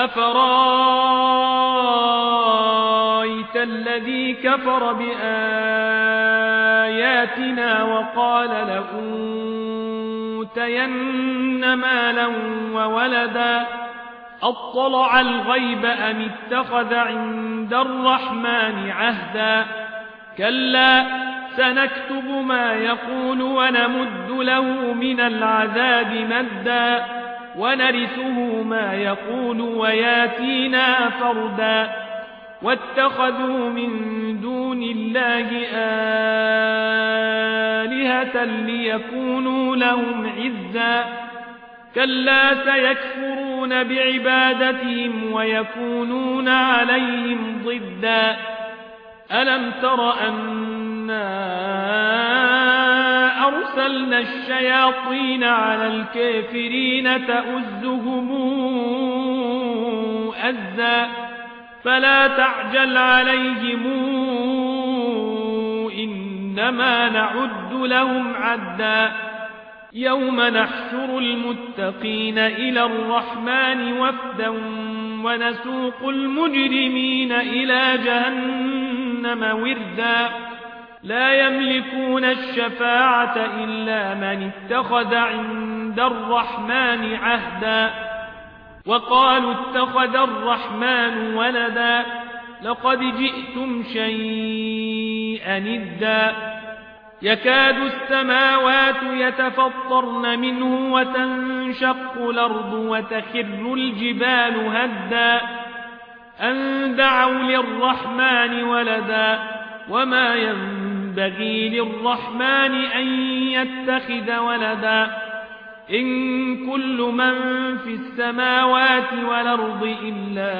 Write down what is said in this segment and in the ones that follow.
أفرايت الذي كفر بآياتنا وقال لأوتين مالا وولدا أطلع الغيب أم اتخذ عند الرحمن عهدا كلا سنكتب ما يقول ونمد له من العذاب مدا ونرثه ما يقول وياتينا فردا واتخذوا من دون الله آلهة ليكونوا لهم عزا كلا سيكفرون بعبادتهم ويكونون عليهم ضدا ألم تر أنا أرسلنا الشياطين على الكافرين تؤزهم أزا فلا تعجل عليهم إنما نعد لهم عدا يوم نحشر المتقين إلى الرحمن وفدا ونسوق المجرمين إلى جهنم وردا لا يملكون الشفاعة إلا من اتخذ عند الرحمن عهدا وقالوا اتخذ الرحمن ولدا لقد جئتم شيئا إدا يكاد السماوات يتفطرن منه وتنشق الأرض وتخر الجبال هدا أن دعوا للرحمن ولدا وما ينبغي للرحمن أن يتخذ ولدا إن كل من في السماوات والأرض إلا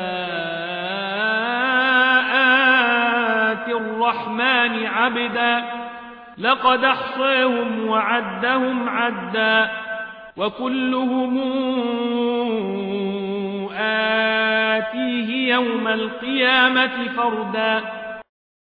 آتي الرحمن عبدا لقد احصاهم وعدهم عدا وكلهم آتيه يوم القيامة فردا